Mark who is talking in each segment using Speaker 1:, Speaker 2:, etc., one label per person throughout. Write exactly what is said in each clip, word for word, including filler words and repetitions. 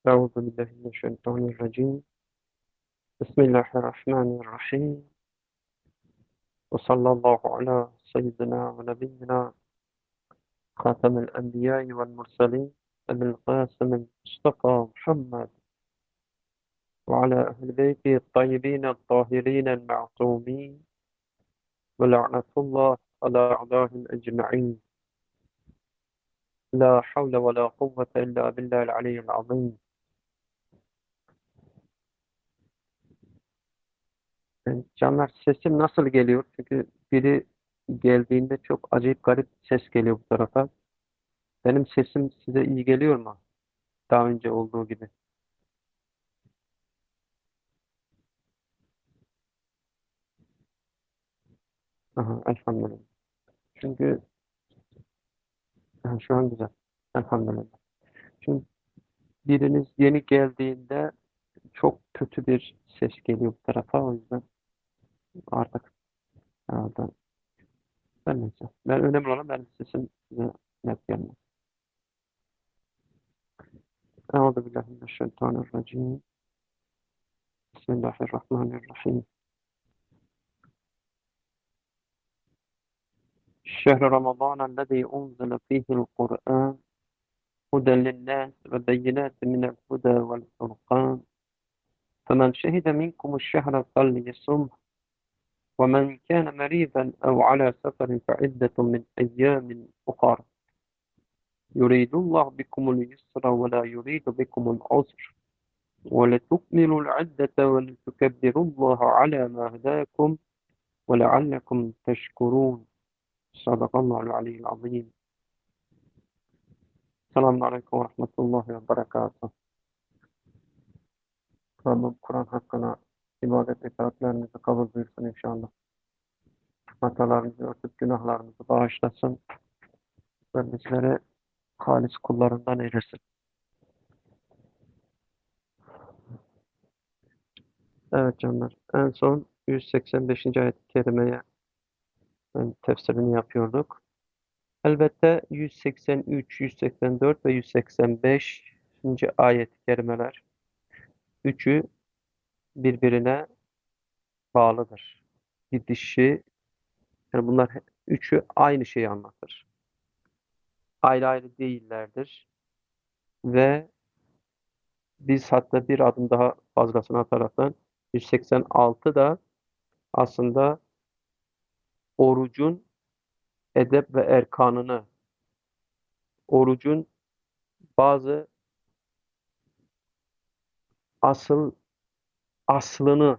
Speaker 1: أعوذ بالله من الشيطان الرجيم بسم الله الرحمن الرحيم وصلى الله على سيدنا ونبينا خاتم الأنبياء والمرسلين أبي القاسم المصطفى محمد وعلى أهل بيته الطيبين الطاهرين المعصومين ولعنة الله على أعدائهم أجمعين لا حول ولا قوة إلا بالله العلي العظيم. Yani Canlar, sesim nasıl geliyor? Çünkü biri geldiğinde çok acayip garip ses geliyor bu tarafa. Benim sesim size iyi geliyor mu? Daha önce olduğu gibi. Aha, elhamdülillah. Çünkü ha, şu an güzel. Elhamdülillah. Çünkü biriniz yeni geldiğinde çok kötü bir ses geliyor bu tarafa. O yüzden artık herhalde ben neyse. Ben önemli olan benim sesim size net gelmez. Euzubillahimineşşeytanirracim. Bismillahirrahmanirrahim. شهر رمضان الذي أنزل فيه القرآن هدى للناس وبينات من الهدى والفرقان فمن شهد منكم الشهر فليصمه ومن كان مريضا أو على سفر فعدة من أيام أخرى يريد الله بكم اليسر ولا يريد بكم العسر ولتكملوا العدة ولتكبروا الله على ما هداكم ولعلكم تشكرون. صدق الله العلي العظيم. السلام عليكم ورحمة الله وبركاته. Rabbim Kur'an hakkına ibadet ve itaatlerinizi kabul buyursun inşallah. Hatalarımızı örtüp günahlarımızı bağışlasın ve bizleri halis kullarından eylesin. Evet canlar, en son yüz seksen beşinci ayet-i kerimeye yani tefsirini yapıyorduk. Elbette yüz seksen üç, yüz seksen dört ve yüz seksen beşinci ayet-i kerimeler üçü birbirine bağlıdır. Gidişi, yani bunlar he- üçü aynı şeyi anlatır. Ayrı ayrı değillerdir ve biz hatta bir adım daha fazlasını ataraktan yüz seksen altı da aslında orucun edep ve erkanını, orucun bazı asıl aslını,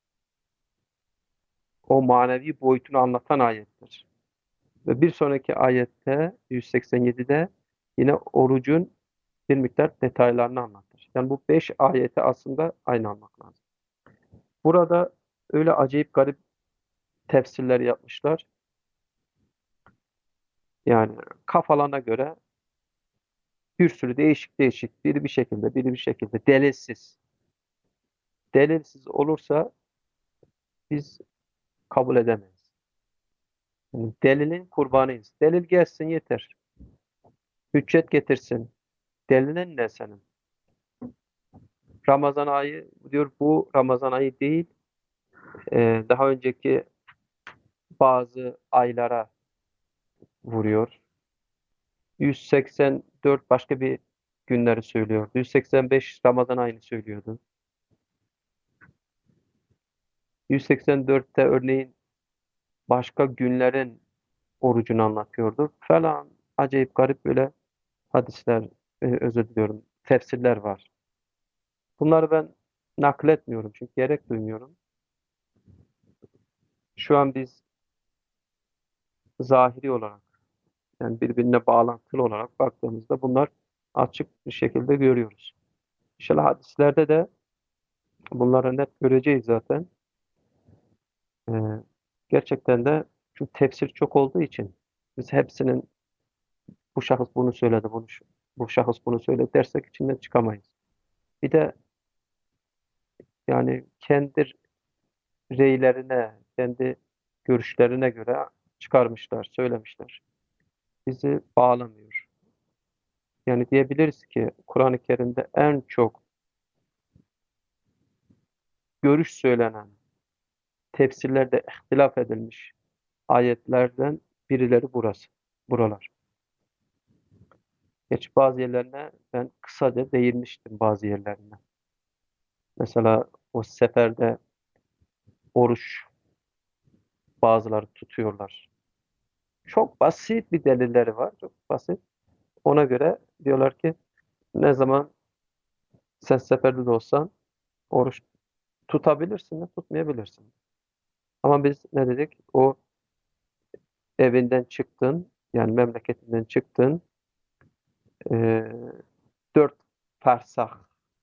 Speaker 1: o manevi boyutunu anlatan ayettir. Ve bir sonraki ayette yüz seksen yedide yine orucun bir miktar detaylarını anlatır. Yani bu beş ayeti aslında aynı almak lazım. Burada öyle acayip garip tefsirler yapmışlar. Yani kafalarına göre bir sürü değişik değişik, biri bir şekilde, biri bir şekilde, delilsiz. Delilsiz olursa biz kabul edemeyiz. Yani delilin kurbanıyız. Delil gelsin yeter. Hüccet getirsin. Delilin ne senin? Ramazan ayı diyor, bu Ramazan ayı değil. Ee, daha önceki bazı aylara vuruyor. yüz seksen dört başka bir günleri söylüyordu. yüz seksen beş Ramazan ayını söylüyordu. yüz seksen dörtte örneğin başka günlerin orucunu anlatıyordu falan. Acayip garip böyle hadisler, e, özür diliyorum, tefsirler var. Bunları ben nakletmiyorum çünkü gerek duymuyorum. Şu an biz zahiri olarak, yani birbirine bağlantılı olarak baktığımızda bunlar açık bir şekilde görüyoruz. İnşallah hadislerde de bunları net göreceğiz zaten. Ee, Gerçekten de çünkü tefsir çok olduğu için biz hepsinin bu şahıs bunu söyledi, bunu, bu şahıs bunu söyledi dersek içinden çıkamayız. Bir de yani kendi reylerine, kendi görüşlerine göre çıkarmışlar, söylemişler. Bizi bağlamıyor. Yani diyebiliriz ki Kur'an-ı Kerim'de en çok görüş söylenen, tefsirlerde ihtilaf edilmiş ayetlerden birileri burası, buralar. Geç bazı yerlerine ben kısaca değinmiştim bazı yerlerine. Mesela o seferde oruç bazıları tutuyorlar. Çok basit bir delilleri var, çok basit. Ona göre diyorlar ki ne zaman sen seferde de olsan oruç tutabilirsin de tutmayabilirsin. Ama biz ne dedik? O evinden çıktın, yani memleketinden çıktın, e, dört fersah,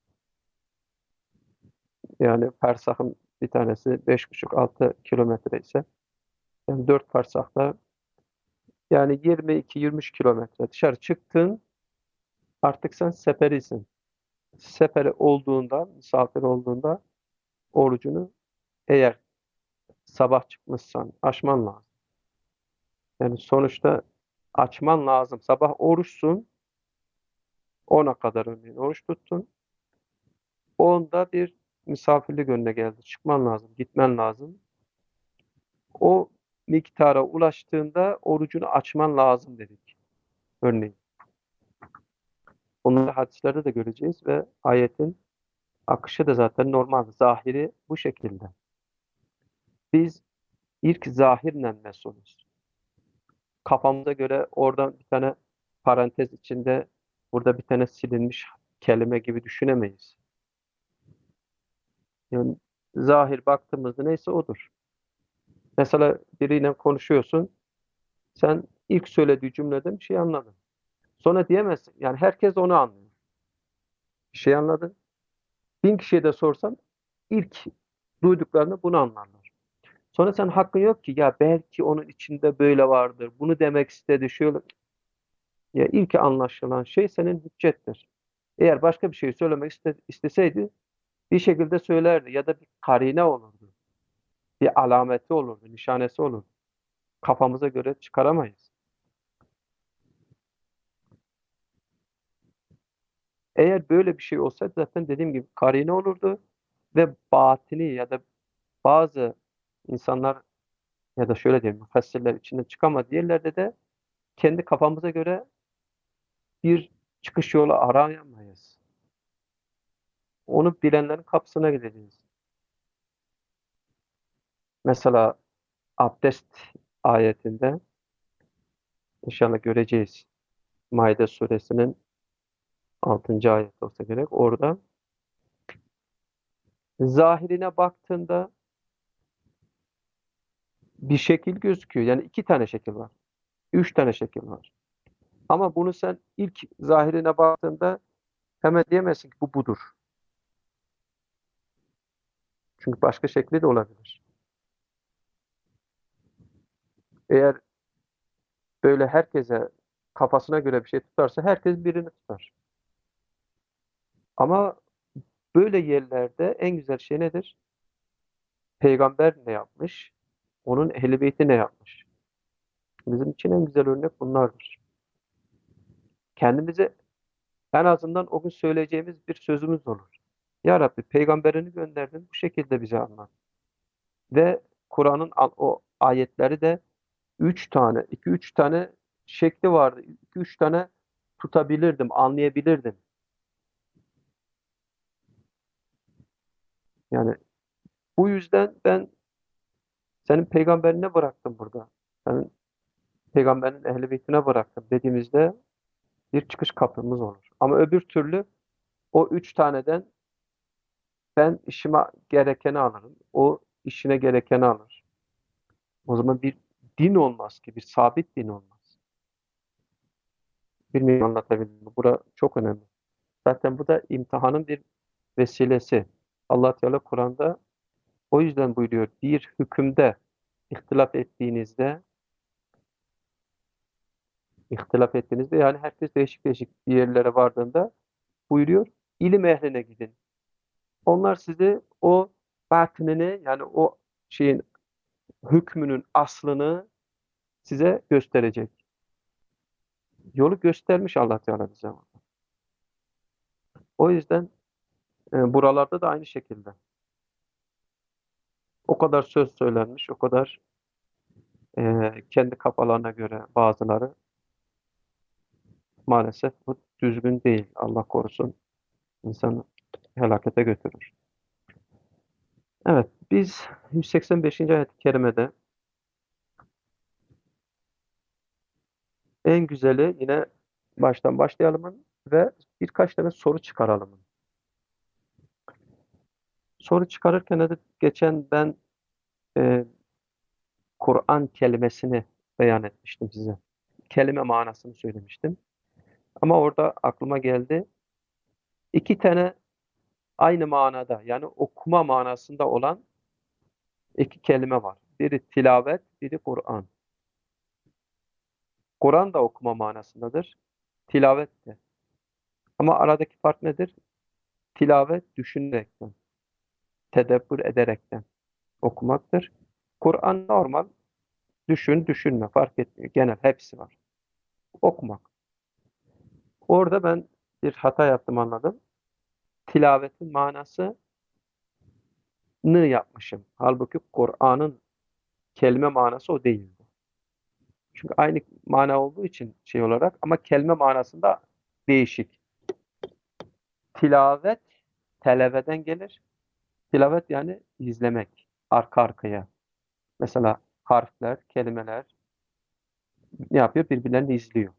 Speaker 1: yani fersahın bir tanesi beş buçuk altı kilometre ise yani dört fersahta yani yirmi iki yirmi üç kilometre dışarı çıktın, artık sen seferisin. Seferi olduğunda, misafir olduğunda orucunu eğer sabah çıkmışsan açman lazım. Yani sonuçta açman lazım. Sabah oruçsun, ona kadar örneğin oruç tuttun. Onda bir misafirlik önüne geldi. Çıkman lazım, gitmen lazım. O miktara ulaştığında orucunu açman lazım dedik örneğin. Onları hadislerde de göreceğiz ve ayetin akışı da zaten normal. Zahiri bu şekilde. Biz ilk zahirle mesulüz. Kafamıza göre oradan bir tane parantez içinde burada bir tane silinmiş kelime gibi düşünemeyiz. Yani zahir baktığımızda neyse odur. Mesela biriyle konuşuyorsun. Sen ilk söylediği cümleden bir şey anladın. Sonra diyemezsin. Yani herkes onu anlıyor. Bir şey anladın. Bin kişiye de sorsan ilk duyduklarını bunu anlarlar. Sonra sen hakkın yok ki ya belki onun içinde böyle vardır. Bunu demek istedi şöyle. Ya ilk anlaşılan şey senin hüccettir. Eğer başka bir şey söylemek iste, isteseydi bir şekilde söylerdi ya da bir karine olurdu. Bir alameti olurdu, nişanesi olurdu. Kafamıza göre çıkaramayız. Eğer böyle bir şey olsaydı zaten dediğim gibi karine olurdu ve batini ya da bazı insanlar ya da şöyle diyeyim müfessirler içinde çıkamadı yerlerde de kendi kafamıza göre bir çıkış yolu arayamayız. Onu bilenlerin kapısına gideceğiz. Mesela abdest ayetinde inşallah göreceğiz. Maide suresinin altıncı ayet olsa gerek. Orada zahirine baktığında bir şekil gözüküyor. Yani iki tane şekil var. Üç tane şekil var. Ama bunu sen ilk zahirine baktığında hemen diyemezsin ki bu budur. Çünkü başka şekli de olabilir. Eğer böyle herkese kafasına göre bir şey tutarsa herkes birini tutar. Ama böyle yerlerde en güzel şey nedir? Peygamber ne yapmış? Onun ehl-i beyti ne yapmış? Bizim için en güzel örnek bunlardır. Kendimize en azından o gün söyleyeceğimiz bir sözümüz olur. Ya Rabbi peygamberini gönderdin bu şekilde bize anlat. Ve Kur'an'ın al- o ayetleri de üç tane, iki üç tane şekli vardı. iki üç tane tutabilirdim, anlayabilirdim. Yani bu yüzden ben senin peygamberine bıraktım burada. Senin peygamberin ehl-i beytine bıraktım dediğimizde bir çıkış kapımız olur. Ama öbür türlü o üç taneden ben işime gerekeni alırım. O işine gerekeni alır. O zaman bir din olmaz ki, bir sabit din olmaz. Bilmiyorum anlatabildim mi? Bura çok önemli. Zaten bu da imtihanın bir vesilesi. Allah Teala Kur'an'da o yüzden buyuruyor. Bir hükümde ihtilaf ettiğinizde, ihtilaf ettiğinizde yani herkes değişik değişik bir yerlere vardığında buyuruyor. İlim ehline gidin. Onlar sizi o batınını yani o şeyin hükmünün aslını size gösterecek. Yolu göstermiş Allah Teala bize. O yüzden e, buralarda da aynı şekilde. O kadar söz söylenmiş, o kadar e, kendi kafalarına göre bazıları maalesef bu düzgün değil. Allah korusun insanı helakete götürür. Evet, biz yüz seksen beşinci ayet-i kerimede en güzeli yine baştan başlayalım ve birkaç tane soru çıkaralım. Soru çıkarırken de geçen ben e, Kur'an kelimesini beyan etmiştim size. Kelime manasını söylemiştim. Ama orada aklıma geldi. İki tane aynı manada yani okuma manasında olan iki kelime var. Biri tilavet, biri Kur'an. Kur'an da okuma manasındadır. Tilavet de. Ama aradaki fark nedir? Tilavet düşünerekten, tedebbür ederekten okumaktır. Kur'an normal, düşün, düşünme fark etmiyor. Genel hepsi var. Okumak. Orada ben bir hata yaptım anladım. Tilavetin manasını yapmışım. Halbuki Kur'an'ın kelime manası o değil. Çünkü aynı mana olduğu için şey olarak ama kelime manasında değişik. Tilavet televeden gelir. Tilavet yani izlemek. Arka arkaya. Mesela harfler, kelimeler ne yapıyor? Birbirlerini izliyor.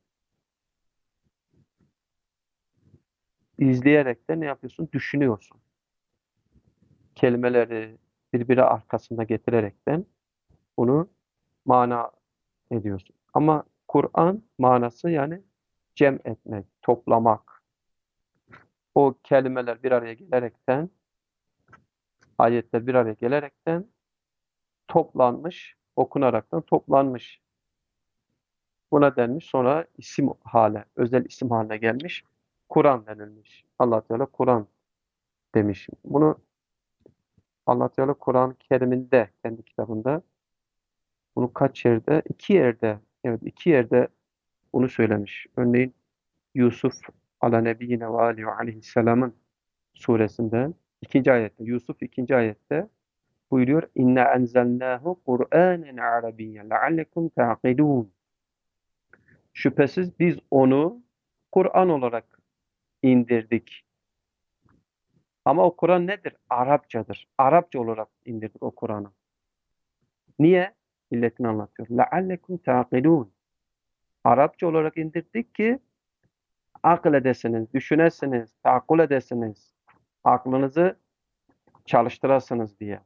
Speaker 1: İzleyerek de ne yapıyorsun? Düşünüyorsun. Kelimeleri birbiri arkasında getirerekten bunu mana ediyorsun. Ama Kur'an manası yani cem etmek, toplamak. O kelimeler bir araya gelerekten, ayetler bir araya gelerekten toplanmış, okunaraktan toplanmış. Buna denmiş. Sonra isim hale, özel isim haline gelmiş. Kur'an denilmiş. Allah Teala Kur'an demiş. Bunu Allah Teala Kur'an-ı Kerim'inde kendi kitabında bunu kaç yerde? İki yerde. Evet, iki yerde bunu söylemiş. Örneğin Yusuf ala nebiyyine ve alihi aleyhisselamın suresinde ikinci ayette, Yusuf ikinci ayette buyuruyor. İnne enzelnâhu Kur'ânen arabiyyen leallekum ta'kilûn. Şüphesiz biz onu Kur'an olarak indirdik. Ama o Kur'an nedir? Arapçadır. Arapça olarak indirdik o Kur'an'ı. Niye? İlletini anlatıyor. لَعَلَّكُمْ تَعْقِلُونَ. Arapça olarak indirdik ki akıl edesiniz, düşünesiniz, tahakkul edesiniz. Aklınızı çalıştırasınız diye.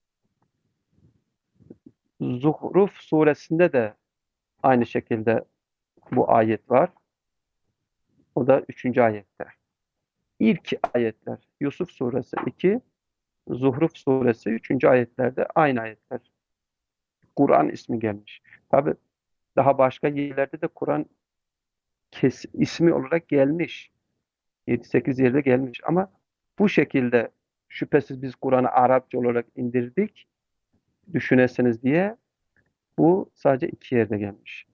Speaker 1: Zuhruf suresinde de aynı şekilde bu ayet var. O da üçüncü ayette. İlk ayetler Yusuf suresi iki, Zuhruf suresi üçüncü ayetlerde aynı ayetler. Kur'an ismi gelmiş. Tabi daha başka yerlerde de Kur'an kes, ismi olarak gelmiş. yedi sekiz yerde gelmiş ama bu şekilde şüphesiz biz Kur'an'ı Arapça olarak indirdik düşünesiniz diye bu sadece iki yerde gelmiş.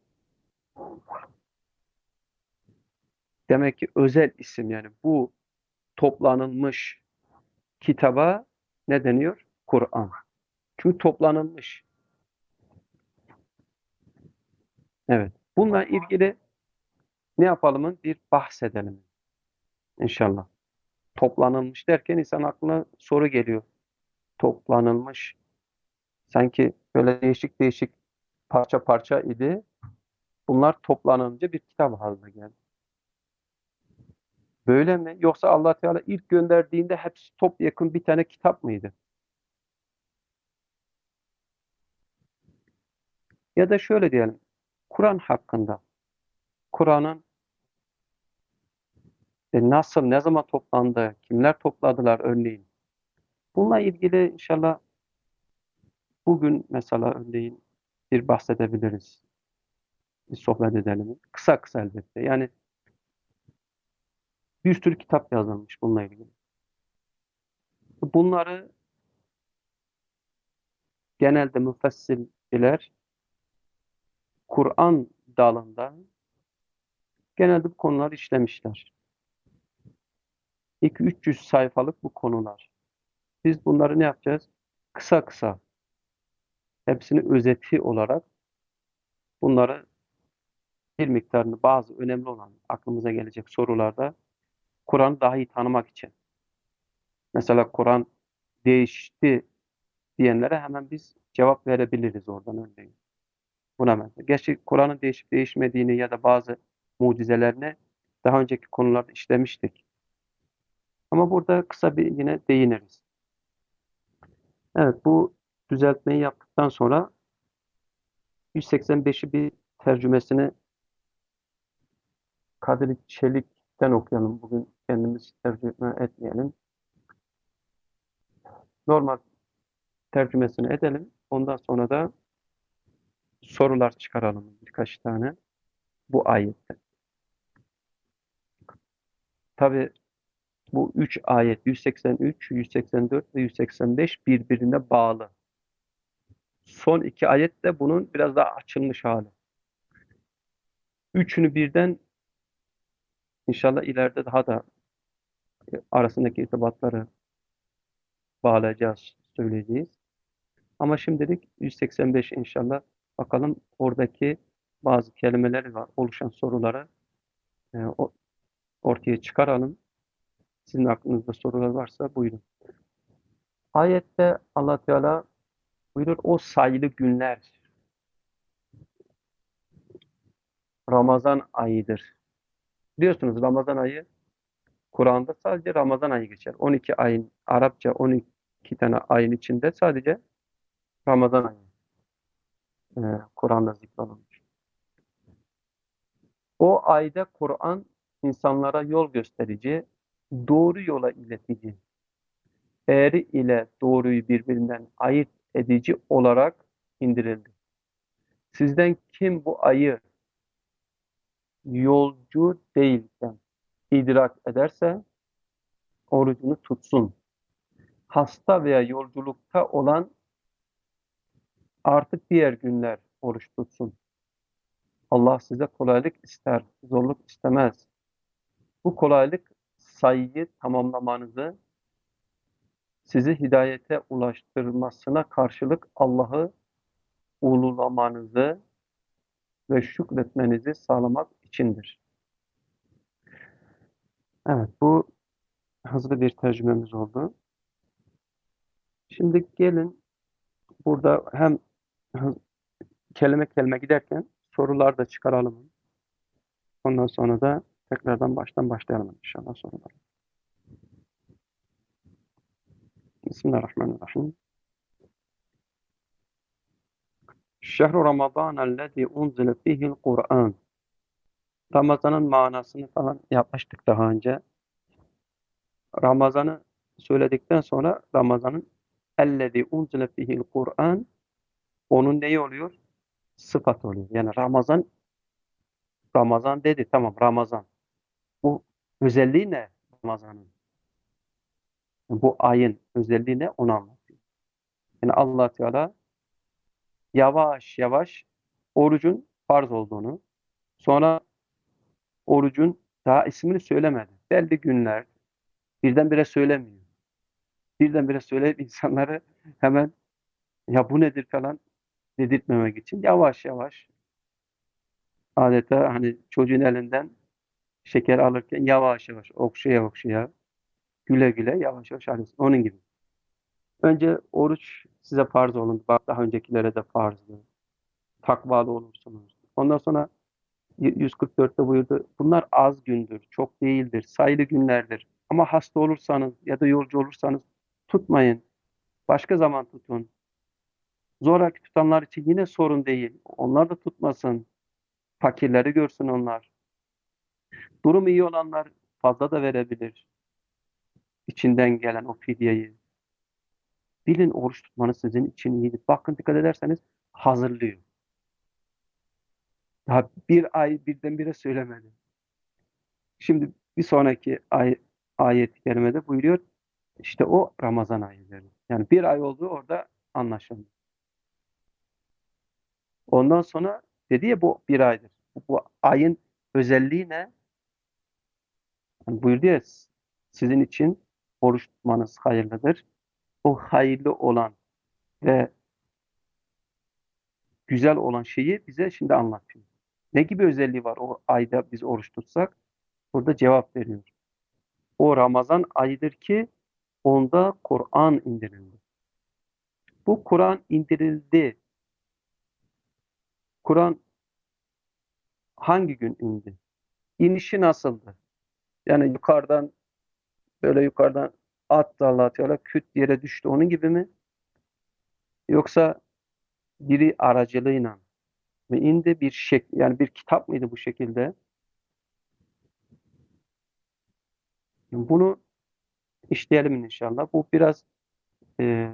Speaker 1: Demek ki özel isim yani bu toplanılmış kitaba ne deniyor? Kur'an. Çünkü toplanılmış. Evet. Bununla ilgili ne yapalım? Bir bahsedelim inşallah. Toplanılmış derken insan aklına soru geliyor. Toplanılmış. Sanki böyle değişik değişik parça parça idi. Bunlar toplanınca bir kitap haline geldi. Böyle mi? Yoksa Allah Teala ilk gönderdiğinde hepsi topyekun bir tane kitap mıydı? Ya da şöyle diyelim. Kur'an hakkında. Kur'an'ın e, nasıl, ne zaman toplandı, kimler topladılar örneğin. Bununla ilgili inşallah bugün mesela örneğin bir bahsedebiliriz. Bir sohbet edelim. Kısa kısa elbette. Yani bir sürü kitap yazılmış bununla ilgili. Bunları genelde müfessirler Kur'an dalında genelde bu konuları işlemişler. iki üç yüz sayfalık bu konular. Biz bunları ne yapacağız? Kısa kısa hepsini özeti olarak bunları bir miktarını bazı önemli olan aklımıza gelecek sorularda Kur'an'ı daha iyi tanımak için. Mesela Kur'an değişti diyenlere hemen biz cevap verebiliriz oradan örneğin. Buna mesela. Gerçi Kur'an'ın değişip değişmediğini ya da bazı mucizelerini daha önceki konularda işlemiştik. Ama burada kısa bir yine değiniriz. Evet, bu düzeltmeyi yaptıktan sonra yüz seksen beşi bir tercümesini Kadir Çelik'ten okuyalım. Bugün kendimiz tercüme etmeyelim. Normal tercümesini edelim. Ondan sonra da sorular çıkaralım birkaç tane bu ayette. Tabi bu üç ayet yüz seksen üç, yüz seksen dört ve yüz seksen beş birbirine bağlı. Son iki ayet de bunun biraz daha açılmış hali. Üçünü birden inşallah ileride daha da arasındaki irtibatları bağlayacağız, söyleyeceğiz. Ama şimdilik yüz seksen beş inşallah bakalım oradaki bazı kelimeleri var, oluşan soruları e, o- ortaya çıkaralım. Sizin aklınızda sorular varsa buyurun. Ayette Allah Teala buyurur o sayılı günler Ramazan ayıdır. Biliyorsunuz Ramazan ayı Kur'an'da sadece Ramazan ayı geçer. on iki ayın Arapça on iki tane ayın içinde sadece Ramazan ayı e, Kur'an'da zikrolunmuş. O ayda Kur'an insanlara yol gösterici, doğru yola iletici, eğri ile doğruyu birbirinden ayırt edici olarak indirildi. Sizden kim bu ayı yolcu değilken idrak ederse orucunu tutsun. Hasta veya yolculukta olan artık diğer günler oruç tutsun. Allah size kolaylık ister, zorluk istemez. Bu kolaylık sayıyı tamamlamanızı, sizi hidayete ulaştırmasına karşılık Allah'ı ululamanızı ve şükretmenizi sağlamak içindir. Evet, bu hızlı bir tercümemiz oldu. Şimdi gelin burada hem kelime kelime giderken sorular da çıkaralım. Ondan sonra da tekrardan baştan başlayalım inşallah sorular. Bismillahirrahmanirrahim. Şehru Ramazanellezî unzile fihil Kur'an. Ramazan'ın manasını falan yapmıştık daha önce. Ramazan'ı söyledikten sonra Ramazan'ın ellezî unzile fihil Kur'an onun neyi oluyor? Sıfat oluyor. Yani Ramazan Ramazan dedi. Tamam Ramazan. Bu özelliği ne Ramazan'ın? Bu ayın özelliği ne? Onu anlatıyor. Yani Allah Teala yavaş yavaş orucun farz olduğunu, sonra orucun daha ismini söylemedi. Belli günler birdenbire söylemiyor. Birdenbire söyleyip insanları hemen ya bu nedir falan dedirtmemek için yavaş yavaş adeta hani çocuğun elinden şeker alırken yavaş yavaş okşaya okşaya güle güle yavaş yavaş alıyorsun. Onun gibi. Önce oruç size farz olun. Bak daha öncekilere de farzdı. Takvalı olursunuz. Ondan sonra yüz kırk dörtte buyurdu. Bunlar az gündür, çok değildir, sayılı günlerdir. Ama hasta olursanız ya da yolcu olursanız tutmayın. Başka zaman tutun. Zoraki tutanlar için yine sorun değil. Onlar da tutmasın. Fakirleri görsün onlar. Durum iyi olanlar fazla da verebilir. İçinden gelen o fidyeyi. Bilin oruç tutmanız sizin için iyidir. Bakın dikkat ederseniz hazırlıyor. Daha bir ay birdenbire söylemedi. Şimdi bir sonraki ay, ayet-i kerimede buyuruyor. İşte o Ramazan ayıdır. Yani bir ay olduğu orada anlaşıldı. Ondan sonra dedi ya bu bir aydır. Bu, bu ayın özelliği ne? Yani buyurdu ya sizin için oruç tutmanız hayırlıdır. O hayırlı olan ve güzel olan şeyi bize şimdi anlatıyor. Ne gibi özelliği var o ayda biz oruç tutsak? Burada cevap veriyor. O Ramazan ayıdır ki onda Kur'an indirildi. Bu Kur'an indirildi. Kur'an hangi gün indi? İnişi nasıldı? Yani yukarıdan böyle yukarıdan attı Allah Teala küt yere düştü onun gibi mi? Yoksa biri aracılığıyla mı indi bir şek yani bir kitap mıydı bu şekilde? Bunu işleyelim inşallah. Bu biraz e,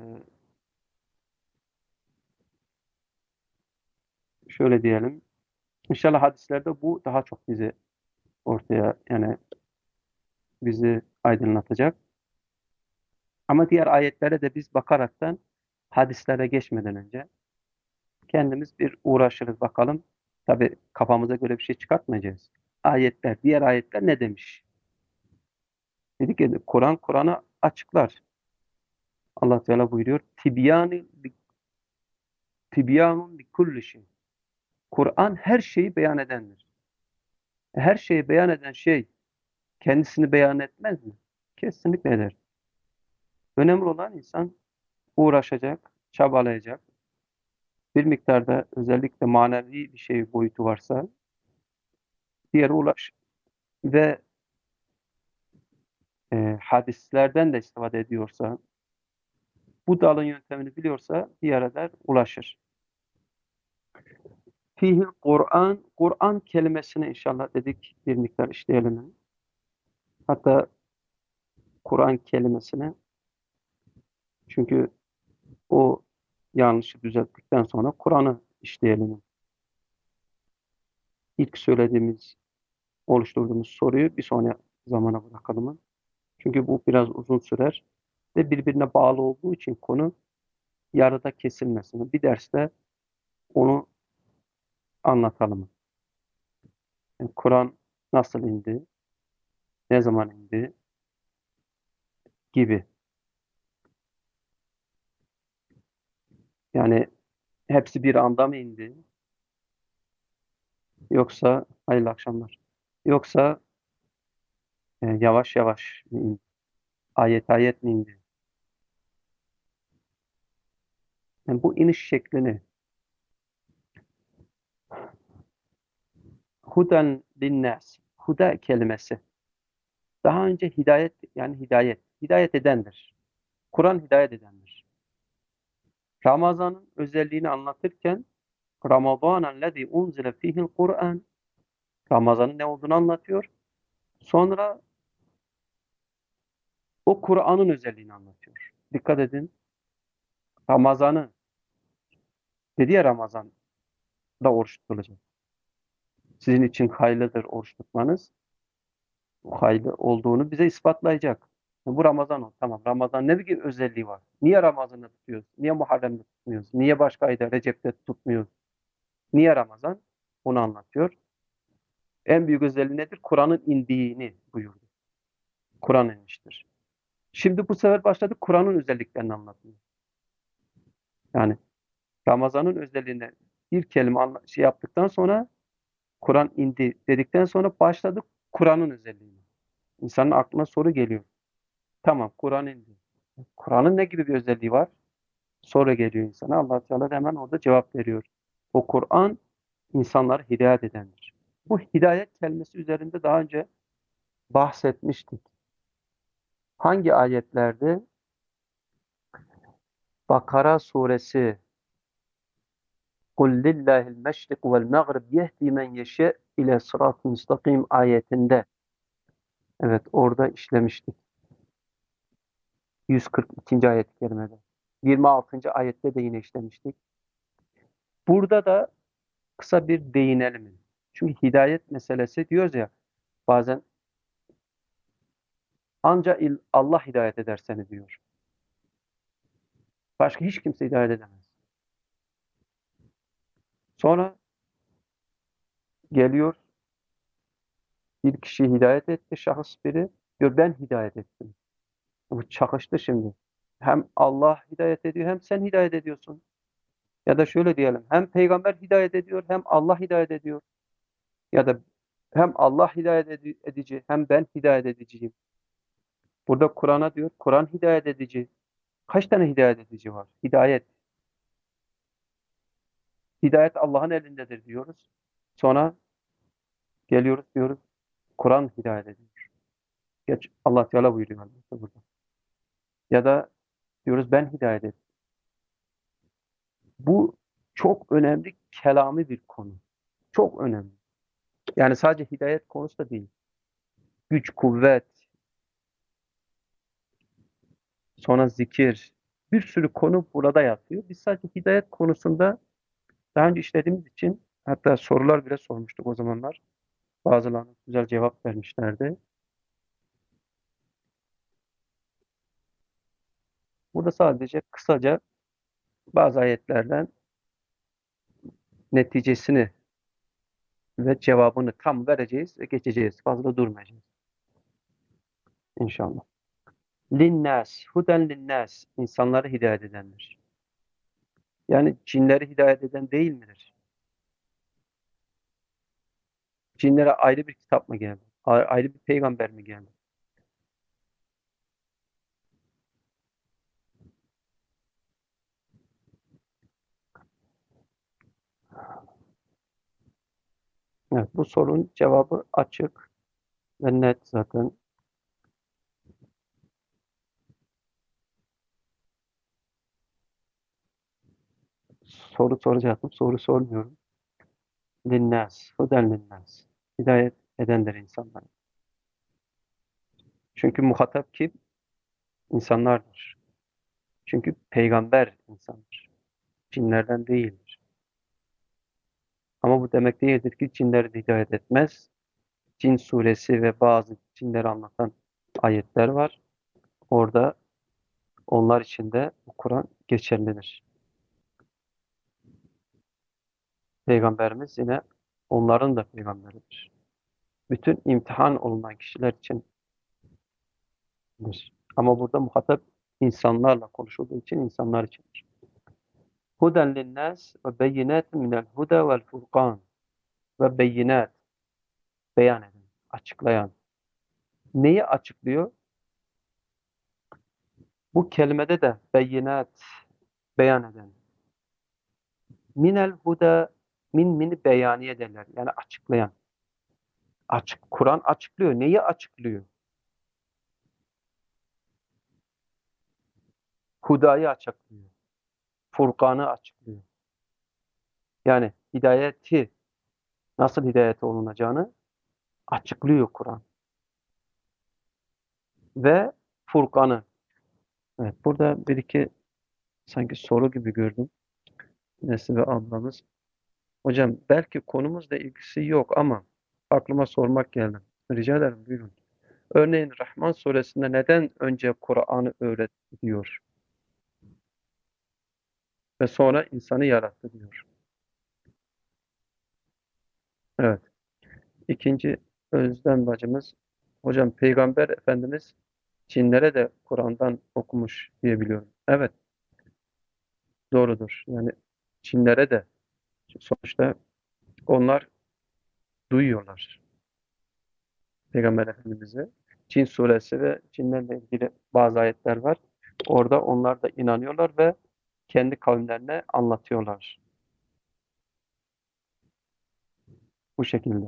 Speaker 1: şöyle diyelim. İnşallah hadislerde bu daha çok bizi ortaya yani bizi aydınlatacak. Ama diğer ayetlere de biz bakaraktan hadislere geçmeden önce kendimiz bir uğraşırız bakalım. Tabii kafamıza göre bir şey çıkartmayacağız. Ayetler, diğer ayetler ne demiş? Dedik ki Kur'an Kur'an'ı açıklar. Allah Teala buyuruyor. Tibyani tibyanun li kulli şey. Kur'an her şeyi beyan edendir. Her şeyi beyan eden şey kendisini beyan etmez mi? Kesinlikle eder. Önemli olan insan uğraşacak, çabalayacak. Bir miktarda özellikle manevi bir şey boyutu varsa diğer ulaş ve e, hadislerden de istifade ediyorsa, bu dalın yöntemini biliyorsa bir yere ulaşır. Fihil Kur'an, Kur'an kelimesini inşallah dedik bir miktar işleyelim. Hatta Kur'an kelimesini çünkü o yanlışı düzelttikten sonra Kur'an'ı işleyelim. İlk söylediğimiz, oluşturduğumuz soruyu bir sonraki zamana bırakalım. Çünkü bu biraz uzun sürer ve birbirine bağlı olduğu için konu yarıda kesilmesin. Bir derste onu anlatalım. Yani Kur'an nasıl indi, ne zaman indi gibi. Yani hepsi bir anda mı indi? Yoksa hayırlı akşamlar. Yoksa e, yavaş yavaş mı indi? Ayet ayet mi indi? Yani bu iniş şeklini huden linnas. Huda kelimesi. Daha önce hidayet yani hidayet. Hidayet edendir. Kur'an hidayet edendir. Ramazan'ın özelliğini anlatırken Ramazan'ellezî unzile fihil Kur'an. Ramazan'ın ne olduğunu anlatıyor. Sonra o Kur'an'ın özelliğini anlatıyor. Dikkat edin. Ramazan'ı dedi ya Ramazan'da oruç tutulacak. Sizin için hayırlıdır oruç tutmanız. Bu hayırlı olduğunu bize ispatlayacak. Bu Ramazan o. Tamam. Ramazan ne bir özelliği var? Niye Ramazan'ı tutuyoruz? Niye Muharrem'de tutmuyoruz? Niye başka ayda Recep'te tutmuyoruz? Niye Ramazan? Onu anlatıyor. En büyük özelliği nedir? Kur'an'ın indiğini buyurdu. Kur'an inmiştir. Şimdi bu sefer başladık Kur'an'ın özelliklerini anlatmaya. Yani Ramazan'ın özelliğine bir kelime anla- şey yaptıktan sonra Kur'an indi dedikten sonra başladık Kur'an'ın özelliğine. İnsanın aklına soru geliyor. Tamam Kur'an indi. Kur'an'ın ne gibi bir özelliği var? Soru geliyor insana. Allah Teala da hemen orada cevap veriyor. O Kur'an insanları hidayet edendir. Bu hidayet kelimesi üzerinde daha önce bahsetmiştik. Hangi ayetlerde? Bakara suresi Kul lillahil meşrik vel mağrib yehdi men yeşe ile sırat-ı müstakim ayetinde. Evet orada işlemiştik. yüz kırk ikinci ayet-i kerimede. yirmi altıncı ayette de yine işlemiştik. Burada da kısa bir değinelim. Çünkü hidayet meselesi diyoruz ya bazen anca Allah hidayet eder seni diyor. Başka hiç kimse hidayet edemez. Sonra geliyor bir kişi hidayet etti şahıs biri. Diyor ben hidayet ettim. Bu çakıştı şimdi. Hem Allah hidayet ediyor hem sen hidayet ediyorsun. Ya da şöyle diyelim. Hem peygamber hidayet ediyor hem Allah hidayet ediyor. Ya da hem Allah hidayet edi- edici hem ben hidayet ediciyim. Burada Kur'an'a diyor. Kur'an hidayet edici. Kaç tane hidayet edici var? Hidayet. Hidayet Allah'ın elindedir diyoruz. Sonra geliyoruz diyoruz. Kur'an hidayet ediyor. Geç Allah Teala buyuruyor elbette burada. Ya da diyoruz ben hidayet ettim. Bu çok önemli kelami bir konu. Çok önemli. Yani sadece hidayet konusu da değil. Güç, kuvvet, sonra zikir. Bir sürü konu burada yatıyor. Biz sadece hidayet konusunda daha önce işlediğimiz için hatta sorular bile sormuştuk o zamanlar. Bazılarına güzel cevap vermişlerdi. Burada sadece kısaca bazı ayetlerden neticesini ve cevabını tam vereceğiz ve geçeceğiz. Fazla durmayacağız inşallah. Linnas, huden linnas, insanları hidayet edendir. Yani cinleri hidayet eden değil midir? Cinlere ayrı bir kitap mı geldi? A- Ayrı bir peygamber mi geldi? Evet, bu sorunun cevabı açık ve net zaten. Soru soracaktım, soru sormuyorum. Linnas, huden linnas. Hidayet edendir insanlar. Çünkü muhatap kim? İnsanlardır. Çünkü peygamber insandır. Cinlerden değildir. Ama bu demek değildir ki cinleri de hidayet etmez. Cin suresi ve bazı cinleri anlatan ayetler var. Orada onlar için de bu Kur'an geçerlidir. Peygamberimiz yine onların da peygamberidir. Bütün imtihan olunan kişiler içindir. Ama burada muhatap insanlarla konuşulduğu için insanlar içindir. Huden linnas ve beyinatin minel huda vel furkan ve beyinat beyan eden, açıklayan. Neyi açıklıyor? Bu kelimede de beyinat beyan eden. Minel huda min mini beyaniye derler. Yani açıklayan. Açık, Kur'an açıklıyor. Neyi açıklıyor? Hudayı açıklıyor. Furkan'ı açıklıyor. Yani hidayeti nasıl hidayete olunacağını açıklıyor Kur'an. Ve Furkan'ı. Evet, burada bir iki sanki soru gibi gördüm. Nesibe ablamız. Hocam belki konumuzla ilgisi yok ama aklıma sormak geldi. Rica ederim buyurun. Örneğin Rahman suresinde neden önce Kur'an'ı öğret diyor ve sonra insanı yarattı diyor. Evet. İkinci Özlem bacımız, hocam Peygamber Efendimiz cinlere de Kur'an'dan okumuş diye biliyorum. Evet, doğrudur. Yani cinlere de sonuçta onlar duyuyorlar Peygamber Efendimiz'i. Cin suresi ve cinlerle ilgili bazı ayetler var. Orada onlar da inanıyorlar ve kendi kavimlerine anlatıyorlar. Bu şekilde.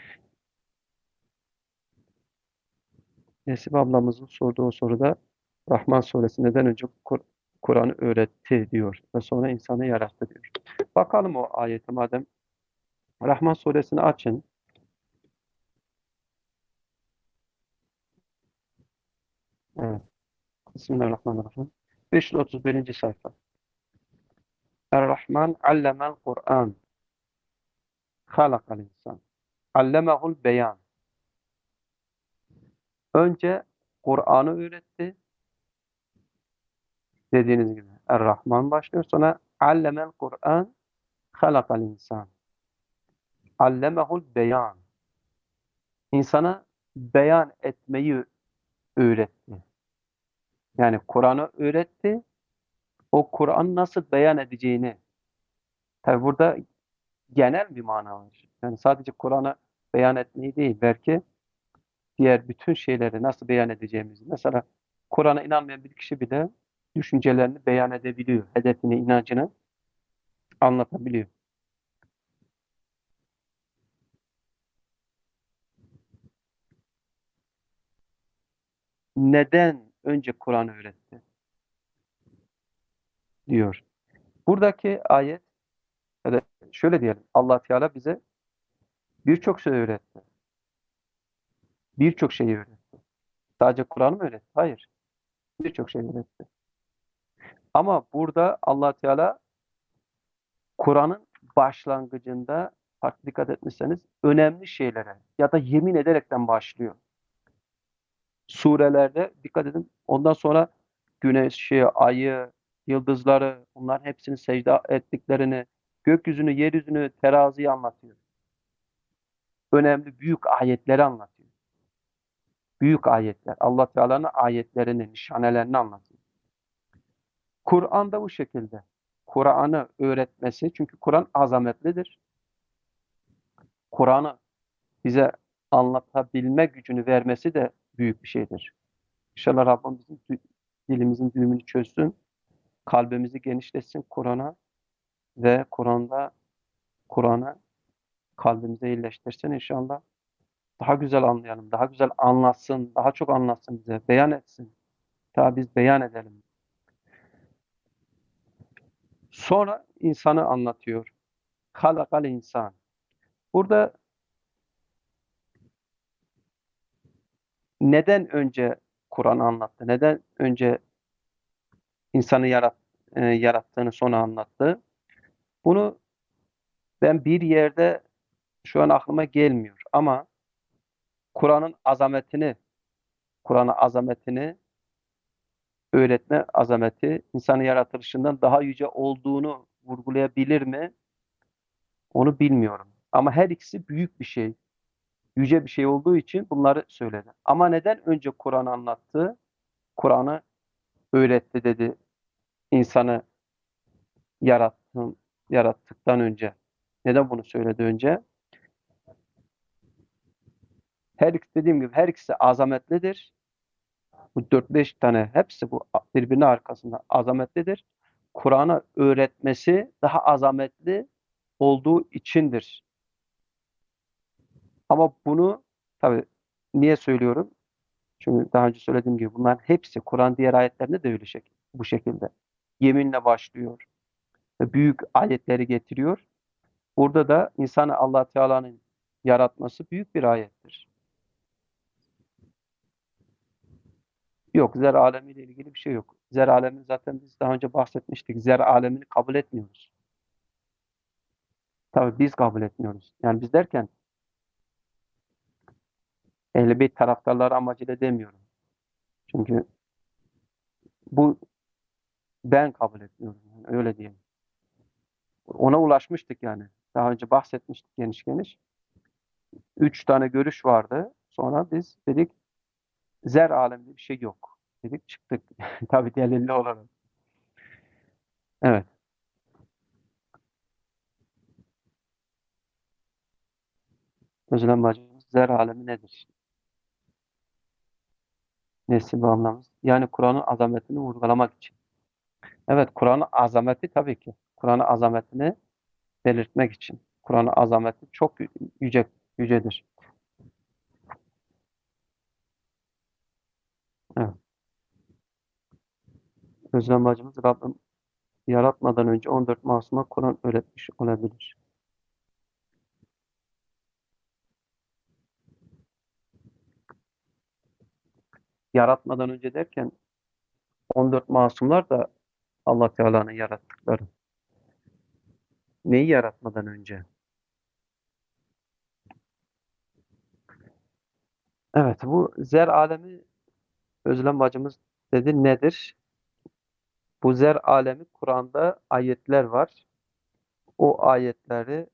Speaker 1: Nesibe ablamızın sorduğu soruda Rahman suresi neden önce Kur- Kur'an'ı öğretti diyor ve sonra insanı yarattı diyor. Bakalım o ayeti madem. Rahman suresini açın. Evet. Bismillahirrahmanirrahim. beş yüz otuz birinci sayfa. Er-Rahman allemel Kur'an. Halakal insan. Allemehul beyan. Önce Kur'an'ı öğretti. Dediğiniz gibi. Er-Rahman başlıyor. Sonra allemel Kur'an. Halakal insan. Allemehul beyan. İnsana beyan etmeyi öğretti. Yani Kur'an'ı öğretti. O Kur'an nasıl beyan edeceğini. Tabi burada genel bir mana var. Yani sadece Kur'an'ı beyan etmeyi değil, belki diğer bütün şeyleri nasıl beyan edeceğimizi. Mesela Kur'an'a inanmayan bir kişi bile düşüncelerini beyan edebiliyor. Hedefini, inancını anlatabiliyor. Neden önce Kur'an öğretti diyor. Buradaki ayet, ya da şöyle diyelim, Allah Teala bize birçok şey öğretti. Birçok şeyi öğretti. Sadece Kur'an mı öğretti? Hayır. Birçok şey öğretti. Ama burada Allah Teala Kur'an'ın başlangıcında, fark dikkat etmişseniz, önemli şeylere ya da yemin ederekten başlıyor. Surelerde dikkat edin. Ondan sonra güneşi, ayı, yıldızları, bunların hepsini secde ettiklerini, gökyüzünü, yeryüzünü, teraziyi anlatıyor. Önemli büyük ayetleri anlatıyor. Büyük ayetler. Allah Teala'nın ayetlerini, nişanelerini anlatıyor. Kur'an da bu şekilde. Kur'an'ı öğretmesi, çünkü Kur'an azametlidir. Kur'an'ı bize anlatabilme gücünü vermesi de büyük bir şeydir. İnşallah Rabbim bizim dilimizin düğümünü çözsün, kalbimizi genişletsin Kur'an'a ve Kur'an'da Kur'an'ı kalbimize yerleştirsin inşallah. Daha güzel anlayalım, daha güzel anlatsın, daha çok anlatsın bize, beyan etsin. Daha biz beyan edelim. Sonra insanı anlatıyor. Halakal insan. Burada neden önce Kur'an anlattı? Neden önce insanı yarat, e, yarattığını sonra anlattı? Bunu ben bir yerde şu an aklıma gelmiyor ama Kur'an'ın azametini, Kur'an'ın azametini öğretme azameti insanı yaratılışından daha yüce olduğunu vurgulayabilir mi? Onu bilmiyorum. Ama her ikisi büyük bir şey, yüce bir şey olduğu için bunları söyledi. Ama neden önce Kur'an'ı anlattı? Kur'an'ı öğretti dedi. İnsanı yarattın, yarattıktan önce. Neden bunu söyledi önce? Her ikisi, dediğim gibi, her ikisi azametlidir. Bu dört beş tane hepsi bu birbirinin arkasında azametlidir. Kur'an'ı öğretmesi daha azametli olduğu içindir. Ama bunu tabii niye söylüyorum? Çünkü daha önce söylediğim gibi bunların hepsi Kur'an diğer ayetlerinde de öyle şek bu şekilde. Yeminle başlıyor ve büyük ayetleri getiriyor. Burada da insanı Allah Teala'nın yaratması büyük bir ayettir. Yok, zer alemiyle ilgili bir şey yok. Zer alemini zaten biz daha önce bahsetmiştik. Zer alemini kabul etmiyoruz. Tabii biz kabul etmiyoruz. Yani biz derken Ehl-i Beyt taraftarları amacıyla demiyorum. Çünkü bu ben kabul etmiyorum. Yani öyle diyeyim. Ona ulaşmıştık yani. Daha önce bahsetmiştik geniş geniş. Üç tane görüş vardı. Sonra biz dedik zer aleminde bir şey yok. Dedik çıktık. Tabii delilli olarak. Evet. Özlem bacımız, zer alemi nedir? Nesi bu anlamımız? Yani Kur'an'ın azametini vurgulamak için. Evet, Kur'an'ın azameti tabii ki. Kur'an'ın azametini belirtmek için. Kur'an'ın azameti çok yüce, yücedir. Evet. Özlem bacımız, Rabbim yaratmadan önce on dört masuma Kur'an öğretmiş olabilir. Yaratmadan önce derken on dört masumlar da Allah Teala'nın yarattıkları. Neyi yaratmadan önce? Evet, bu zer alemi, Özlem bacımız dedi, nedir? Bu zer alemi, Kur'an'da ayetler var. O ayetleri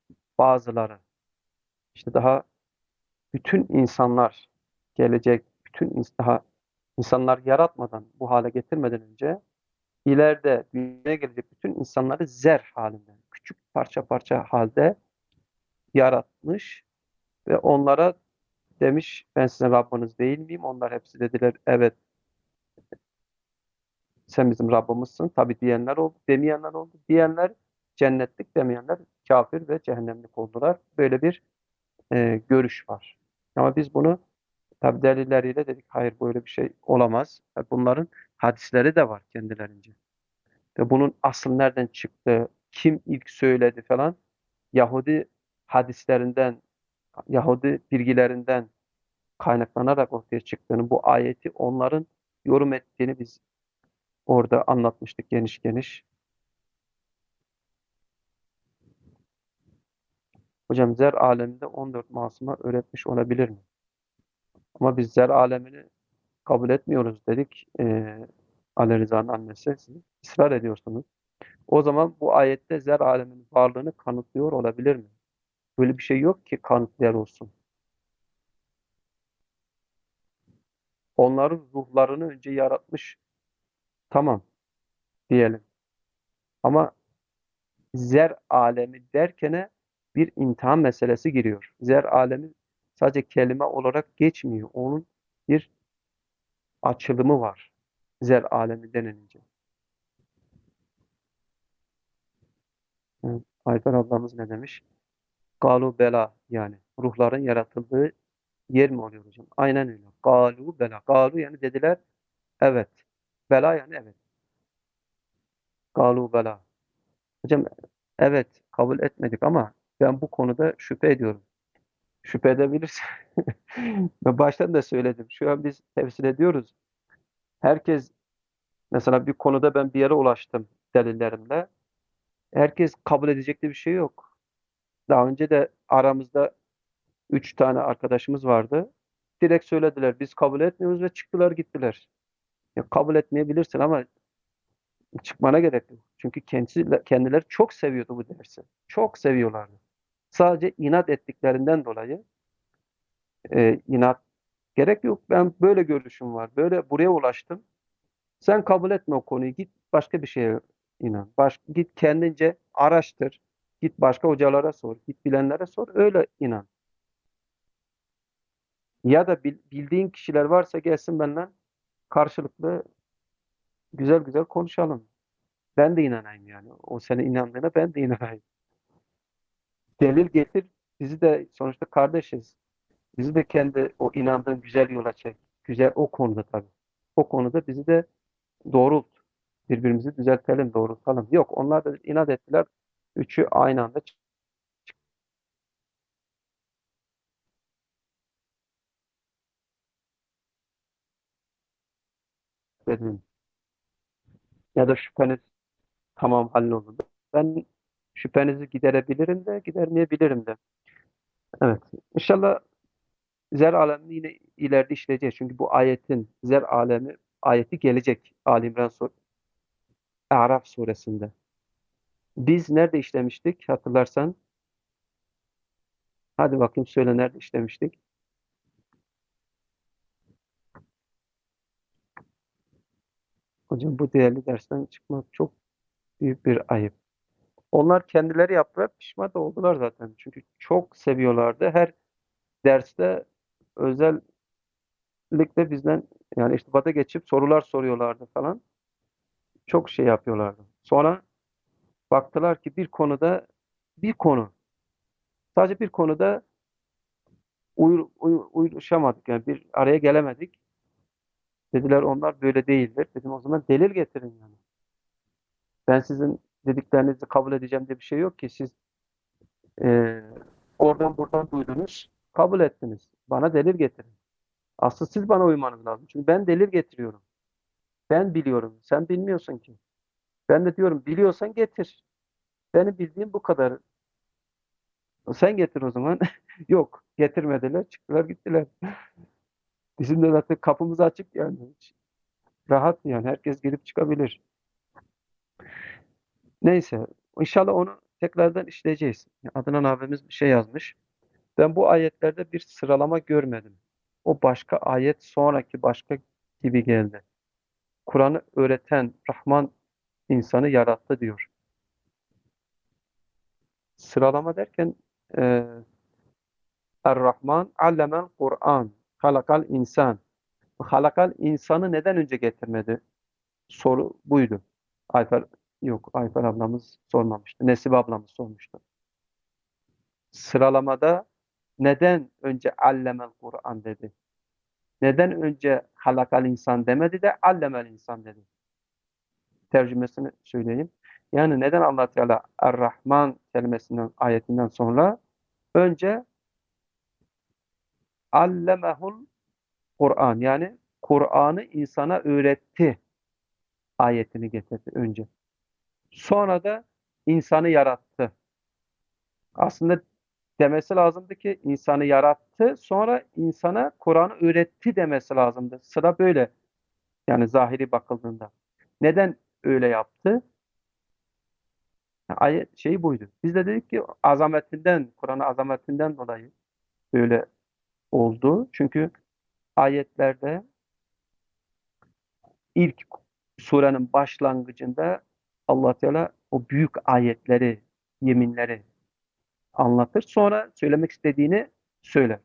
Speaker 1: bazıları, işte daha bütün insanlar, gelecek bütün ins- daha insanlar yaratmadan, bu hale getirmeden önce ileride dünyaya gelecek bütün insanları zer halinde, küçük parça parça halde yaratmış ve onlara demiş, ben sizin Rabbiniz değil miyim? Onlar hepsi dediler, evet sen bizim Rabbimizsin. Tabii diyenler oldu, demeyenler oldu. Diyenler cennetlik, demeyenler kafir ve cehennemlik oldular. Böyle bir e, görüş var. Ama biz bunu tabii delilleriyle dedik, hayır böyle bir şey olamaz. E, Bunların hadisleri de var kendilerince. Ve bunun asıl nereden çıktığı, kim ilk söyledi falan, Yahudi hadislerinden, Yahudi bilgilerinden kaynaklanarak ortaya çıktığını, bu ayeti onların yorum ettiğini biz orada anlatmıştık geniş geniş. Hocam zer aleminde on dört masuma öğretmiş olabilir mi? Ama biz zer alemini kabul etmiyoruz dedik. Ee, Ali Rıza'nın annesi. Siz ısrar ediyorsunuz. O zaman bu ayette zer aleminin varlığını kanıtlıyor olabilir mi? Böyle bir şey yok ki kanıtlayan olsun. Onların ruhlarını önce yaratmış. Tamam diyelim. Ama zer alemi derkene bir imtihan meselesi giriyor. Zer alemi sadece kelime olarak geçmiyor. Onun bir açılımı var. Zer alemi denilince. Evet. Ayfer ablamız ne demiş? Galu bela, yani ruhların yaratıldığı yer mi oluyor hocam? Aynen öyle. Galu bela. Galu yani dediler evet. Bela yani evet. Galu bela. Hocam evet kabul etmedik ama ben bu konuda şüphe ediyorum. Şüphe edebilirsin. Ben baştan da söyledim. Şu an biz tefsir ediyoruz. Herkes mesela bir konuda ben bir yere ulaştım delillerimle. Herkes kabul edecek de bir şey yok. Daha önce de aramızda üç tane arkadaşımız vardı. Direkt söylediler biz kabul etmiyoruz ve çıktılar gittiler. Ya kabul etmeyebilirsin ama çıkmana gerek yok. Çünkü kendisi, kendileri çok seviyordu bu dersi. Çok seviyorlardı. Sadece inat ettiklerinden dolayı e, inat gerek yok. Ben böyle görüşüm var. Böyle buraya ulaştım. Sen kabul etme o konuyu. Git başka bir şeye inan. Baş, git kendince araştır. Git başka hocalara sor. Git bilenlere sor. Öyle inan. Ya da bil- bildiğin kişiler varsa gelsin benden karşılıklı güzel güzel konuşalım. Ben de inanayım yani. O senin inandığına ben de inanayım. Delil getir. Bizi de sonuçta kardeşiz. Bizi de kendi o inandığın güzel yola çek. Güzel o konuda tabii. O konuda bizi de doğrult. Birbirimizi düzeltelim, doğrultalım. Yok, onlar da inat ettiler. Üçü aynı anda çıktı. Ya da şüpheniz tamam halloldu. Ben şüphenizi giderebilirim de gidermeyebilirim de. Evet. İnşallah zer alemini yine ileride işleyeceğiz. Çünkü bu ayetin zer alemi ayeti gelecek. Ali İmran sur Araf suresinde. Biz nerede işlemiştik hatırlarsan? Hadi bakayım söyle nerede işlemiştik? Hocam bu değerli dersten çıkmak çok büyük bir ayıp. Onlar kendileri yaptılar, pişman da oldular zaten. Çünkü çok seviyorlardı. Her derste özellikle bizden yani irtibata geçip sorular soruyorlardı falan. Çok şey yapıyorlardı. Sonra baktılar ki bir konuda bir konu sadece bir konuda uyur, uy- uyuşamadık yani bir araya gelemedik. Dediler onlar böyle değildir. Dedim o zaman delil getirin yani. Ben sizin dediklerinizi kabul edeceğim diye bir şey yok ki. Siz e, oradan buradan duydunuz, kabul ettiniz. Bana delil getirin. Asıl siz bana uymanız lazım. Çünkü ben delil getiriyorum. Ben biliyorum. Sen bilmiyorsun ki. Ben de diyorum biliyorsan getir. Benim bildiğim bu kadar. Sen getir o zaman. Yok. Getirmediler. Çıktılar gittiler. Bizim de zaten kapımız açık yani. Hiç rahat yani. Herkes girip çıkabilir. Neyse. İnşallah onu tekrardan işleyeceğiz. Adnan abimiz bir şey yazmış. Ben bu ayetlerde bir sıralama görmedim. O başka ayet sonraki başka gibi geldi. Kur'an'ı öğreten Rahman insanı yarattı diyor. Sıralama derken e, Er-Rahman allemel Kur'an halakal insan. Halakal insanı neden önce getirmedi? Soru buydu. Ayfer yok Ayfer ablamız sormamıştı. Nesibe ablamız sormuştu. Sıralamada neden önce allemel Kur'an dedi? Neden önce halakal insan demedi de allemel insan dedi? Tercümesini söyleyeyim. Yani neden Allah Teala Er-Rahman kelimesinden ayetinden sonra önce allemehul Kur'an yani Kur'an'ı insana öğretti ayetini getirdi önce. Sonra da insanı yarattı. Aslında demesi lazımdı ki insanı yarattı, sonra insana Kur'an'ı öğretti demesi lazımdı. Sıra böyle yani zahiri bakıldığında. Neden öyle yaptı? Ayet şeyi buydu. Biz de dedik ki azametinden, Kur'an'ın azametinden dolayı böyle oldu. Çünkü ayetlerde ilk surenin başlangıcında Allah Teala o büyük ayetleri, yeminleri anlatır. Sonra söylemek istediğini söyler.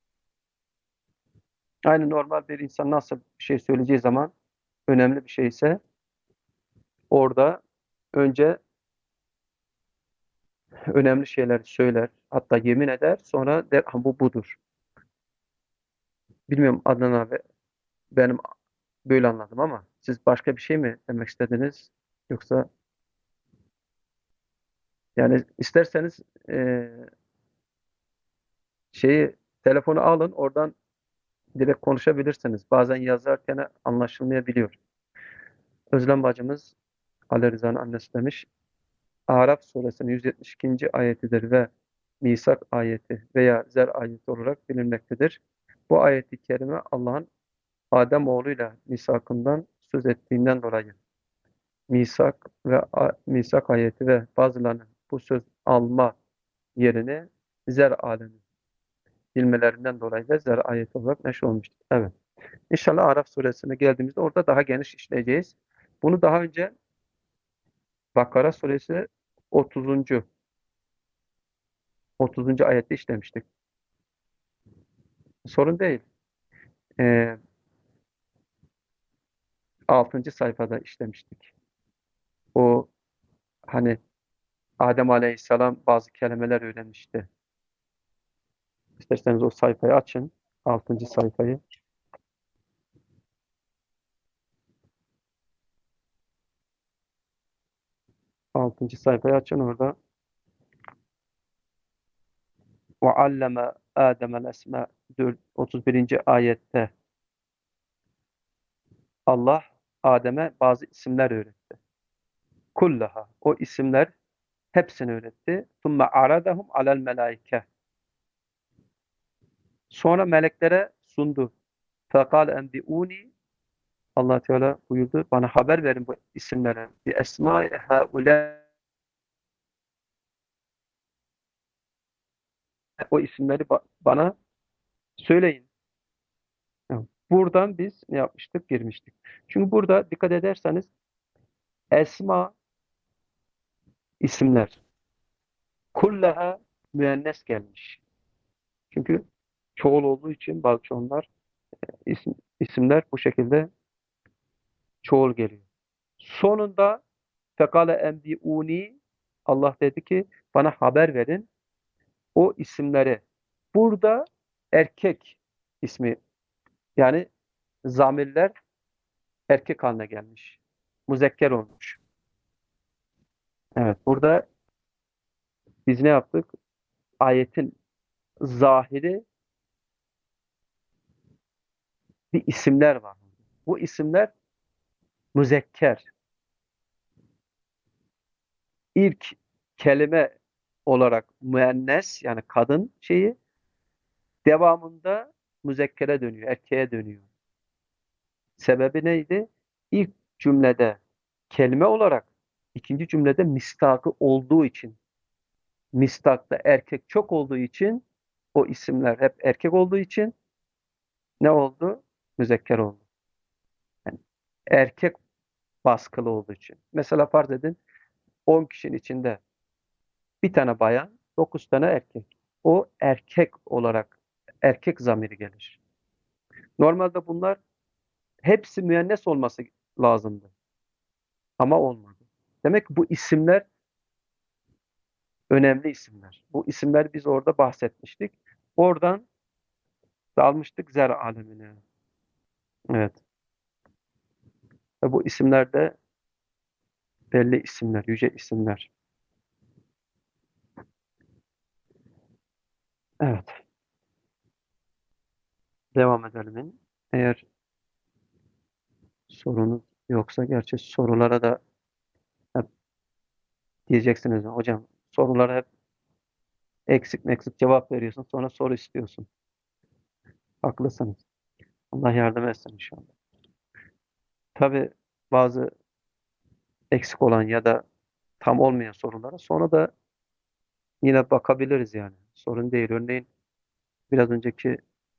Speaker 1: Aynı normal bir insan nasıl bir şey söyleyeceği zaman önemli bir şeyse orada önce önemli şeyler söyler. Hatta yemin eder. Sonra der ha, bu budur. Bilmiyorum Adnan abi benim böyle anladım ama siz başka bir şey mi demek istediniz? Yoksa yani isterseniz e, şeyi telefonu alın oradan direkt konuşabilirsiniz. Bazen yazarken anlaşılmayabiliyor. Özlem bacımız Ali Rıza'nın annesi demiş. Araf suresinin yüz yetmiş ikinci ayetidir ve misak ayeti veya zer ayeti olarak bilinmektedir. Bu ayeti kerime Allah'ın Adem oğluyla misakından söz ettiğinden dolayı misak ve a- misak ayeti ve bazılarının bu söz alma yerini zer alemi bilmelerinden dolayı da zer ayeti olarak neşr olmuştur. Evet. İnşallah Araf suresine geldiğimizde orada daha geniş işleyeceğiz. Bunu daha önce Bakara suresi otuzuncu otuzuncu ayette işlemiştik. Sorun değil. Ee, altıncı sayfada işlemiştik. O hani Adem Aleyhisselam bazı kelimeler öğrenmişti. İsterseniz o sayfayı açın. Altıncı sayfayı. Altıncı sayfayı açın orada. Ve alleme Adem'el esma otuz birinci ayette Allah Adem'e bazı isimler öğretti. Kullaha. O isimler hepsini öğretti. Thumme aradahum alel melaike. Sonra meleklere sundu. Fekal enbiuni Allah Teala buyurdu. Bana haber verin bu isimlere. Bi esma haula o isimleri ba- bana söyleyin. Yani buradan biz ne yapmıştık? Girmiştik. Çünkü burada dikkat ederseniz esma isimler kullaha müennes gelmiş. Çünkü çoğul olduğu için bazı çoğunlar isim, isimler bu şekilde çoğul geliyor. Sonunda fekale enbiuni Allah dedi ki bana haber verin o isimleri. Burada erkek ismi yani zamirler erkek haline gelmiş. Muzekker olmuş. Evet burada biz ne yaptık? Ayetin zahiri bir isimler var. Bu isimler müzekker. İlk kelime olarak müennes yani kadın şeyi devamında müzekkere dönüyor, erkeğe dönüyor. Sebebi neydi? İlk cümlede kelime olarak, ikinci cümlede mistakı olduğu için, mistakta erkek çok olduğu için, o isimler hep erkek olduğu için Ne oldu? Müzekker oldu. Yani erkek baskılı olduğu için. Mesela farz edin on kişinin içinde bir tane bayan, dokuz tane erkek. O erkek olarak erkek zamiri gelir. Normalde bunlar hepsi müennes olması lazımdı. Ama olmadı. Demek ki bu isimler önemli isimler. Bu isimler biz orada bahsetmiştik. Oradan dalmıştık zer alemine. Evet. Ve bu isimler de belli isimler, yüce isimler. Evet. Devam edelim. Eğer sorunuz yoksa, gerçi sorulara da hep diyeceksiniz hocam, sorulara hep eksik meksik cevap veriyorsun, sonra soru istiyorsun. Haklısınız. Allah yardım etsin inşallah. Tabii bazı eksik olan ya da tam olmayan sorulara sonra da yine bakabiliriz yani. Sorun değil. Örneğin biraz önceki